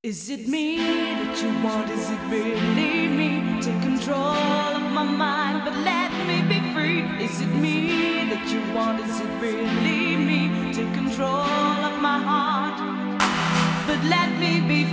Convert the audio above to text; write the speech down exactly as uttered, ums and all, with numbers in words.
Is it me that you want? Is it really me? Take control of my mind, but let me be free. Is it me that you want? Is it really me? Take control of my heart, but let me be